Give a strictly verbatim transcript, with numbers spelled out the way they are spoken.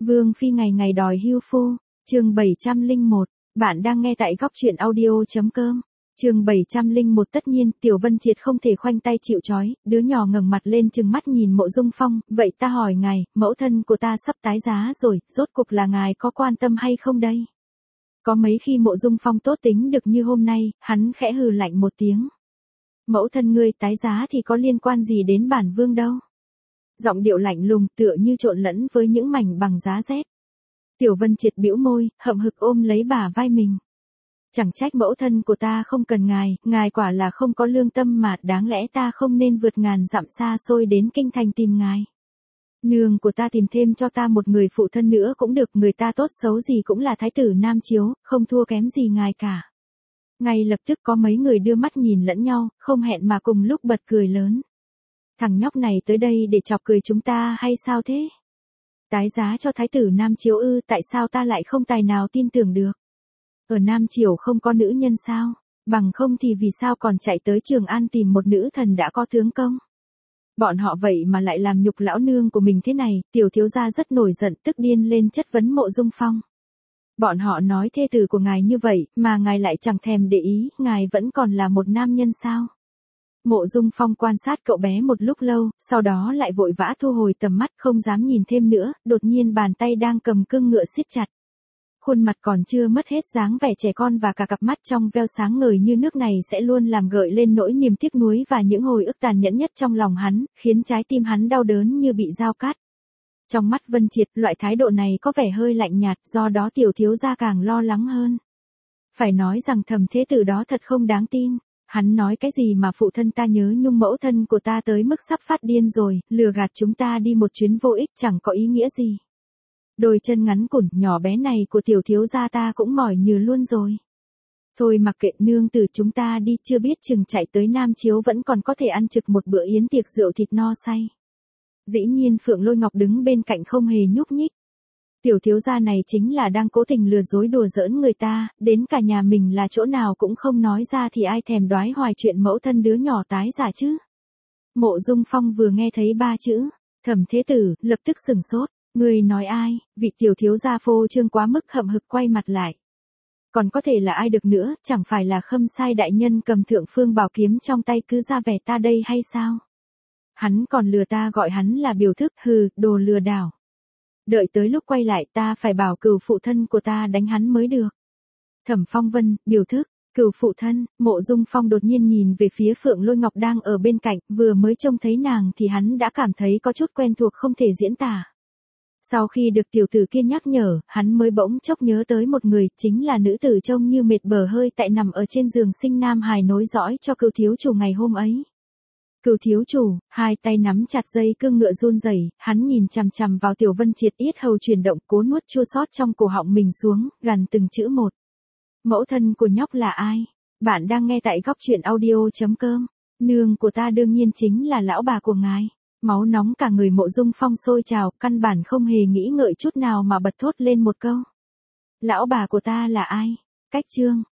Vương phi ngày ngày đòi hưu phu, chương bảy trăm lẻ một, bạn đang nghe tại góc truyện audio.com. Chương bảy trăm lẻ một. Tất nhiên, Tiểu Vân Triệt không thể khoanh tay chịu trói, đứa nhỏ ngẩng mặt lên trừng mắt nhìn Mộ Dung Phong, vậy ta hỏi ngài, mẫu thân của ta sắp tái giá rồi, rốt cục là ngài có quan tâm hay không đây? Có mấy khi Mộ Dung Phong tốt tính được như hôm nay, hắn khẽ hừ lạnh một tiếng. Mẫu thân ngươi tái giá thì có liên quan gì đến bản vương đâu? Giọng điệu lạnh lùng tựa như trộn lẫn với những mảnh bằng giá rét. Tiểu Vân Triệt bĩu môi, hậm hực ôm lấy bả vai mình. Chẳng trách mẫu thân của ta không cần ngài, ngài quả là không có lương tâm mà, đáng lẽ ta không nên vượt ngàn dặm xa xôi đến kinh thành tìm ngài. Nương của ta tìm thêm cho ta một người phụ thân nữa cũng được, người ta tốt xấu gì cũng là thái tử Nam Chiếu, không thua kém gì ngài cả. Ngay lập tức có mấy người đưa mắt nhìn lẫn nhau, không hẹn mà cùng lúc bật cười lớn. Thằng nhóc này tới đây để chọc cười chúng ta hay sao thế? Tái giá cho thái tử Nam Chiếu ư, tại sao ta lại không tài nào tin tưởng được? Ở Nam Triều không có nữ nhân sao? Bằng không thì vì sao còn chạy tới Trường An tìm một nữ thần đã có tướng công? Bọn họ vậy mà lại làm nhục lão nương của mình thế này, tiểu thiếu gia rất nổi giận, tức điên lên chất vấn Mộ Dung Phong. Bọn họ nói thê tử của ngài như vậy, mà ngài lại chẳng thèm để ý, ngài vẫn còn là một nam nhân sao? Mộ Dung Phong quan sát cậu bé một lúc lâu, sau đó lại vội vã thu hồi tầm mắt không dám nhìn thêm nữa, đột nhiên bàn tay đang cầm cương ngựa siết chặt. Khuôn mặt còn chưa mất hết dáng vẻ trẻ con và cả cặp mắt trong veo sáng ngời như nước này sẽ luôn làm gợi lên nỗi niềm tiếc nuối và những hồi ức tàn nhẫn nhất trong lòng hắn, khiến trái tim hắn đau đớn như bị dao cắt. Trong mắt Vân Triệt, loại thái độ này có vẻ hơi lạnh nhạt, do đó tiểu thiếu gia càng lo lắng hơn. Phải nói rằng thầm thế tử đó thật không đáng tin. Hắn nói cái gì mà phụ thân ta nhớ nhung mẫu thân của ta tới mức sắp phát điên rồi, lừa gạt chúng ta đi một chuyến vô ích chẳng có ý nghĩa gì. Đôi chân ngắn cụn nhỏ bé này của tiểu thiếu gia ta cũng mỏi nhừ luôn rồi. Thôi mặc kệ, nương tử chúng ta đi, chưa biết chừng chạy tới Nam Chiếu vẫn còn có thể ăn trực một bữa yến tiệc rượu thịt no say. Dĩ nhiên Phượng Lôi Ngọc đứng bên cạnh không hề nhúc nhích. Tiểu thiếu gia này chính là đang cố tình lừa dối đùa giỡn người ta, đến cả nhà mình là chỗ nào cũng không nói ra thì ai thèm đoái hoài chuyện mẫu thân đứa nhỏ tái giả chứ. Mộ Dung Phong vừa nghe thấy ba chữ, thẩm thế tử, lập tức sừng sốt. Người nói ai? Vị tiểu thiếu gia phô trương quá mức hậm hực quay mặt lại. Còn có thể là ai được nữa, chẳng phải là Khâm Sai đại nhân cầm thượng phương bảo kiếm trong tay cứ ra vẻ ta đây hay sao? Hắn còn lừa ta gọi hắn là biểu thức, hừ, đồ lừa đảo. Đợi tới lúc quay lại ta phải bảo cừu phụ thân của ta đánh hắn mới được. Thẩm Phong Vân, biểu thức, cừu phụ thân. Mộ Dung Phong đột nhiên nhìn về phía Phượng Lôi Ngọc đang ở bên cạnh, vừa mới trông thấy nàng thì hắn đã cảm thấy có chút quen thuộc không thể diễn tả. Sau khi được tiểu tử kia nhắc nhở, hắn mới bỗng chốc nhớ tới một người, chính là nữ tử trông như mệt bờ hơi tại nằm ở trên giường sinh nam hài nối dõi cho cừu thiếu chủ ngày hôm ấy. Cừu thiếu chủ, hai tay nắm chặt dây cương ngựa run rẩy, hắn nhìn chằm chằm vào Tiểu Vân Triệt, yết hầu chuyển động, cố nuốt chua xót trong cổ họng mình xuống, gằn từng chữ một. Mẫu thân của nhóc là ai? Bạn đang nghe tại góc truyện audio.com. Nương của ta đương nhiên chính là lão bà của ngài. Máu nóng cả người Mộ Dung Phong sôi trào, căn bản không hề nghĩ ngợi chút nào mà bật thốt lên một câu. Lão bà của ta là ai? Cách chương.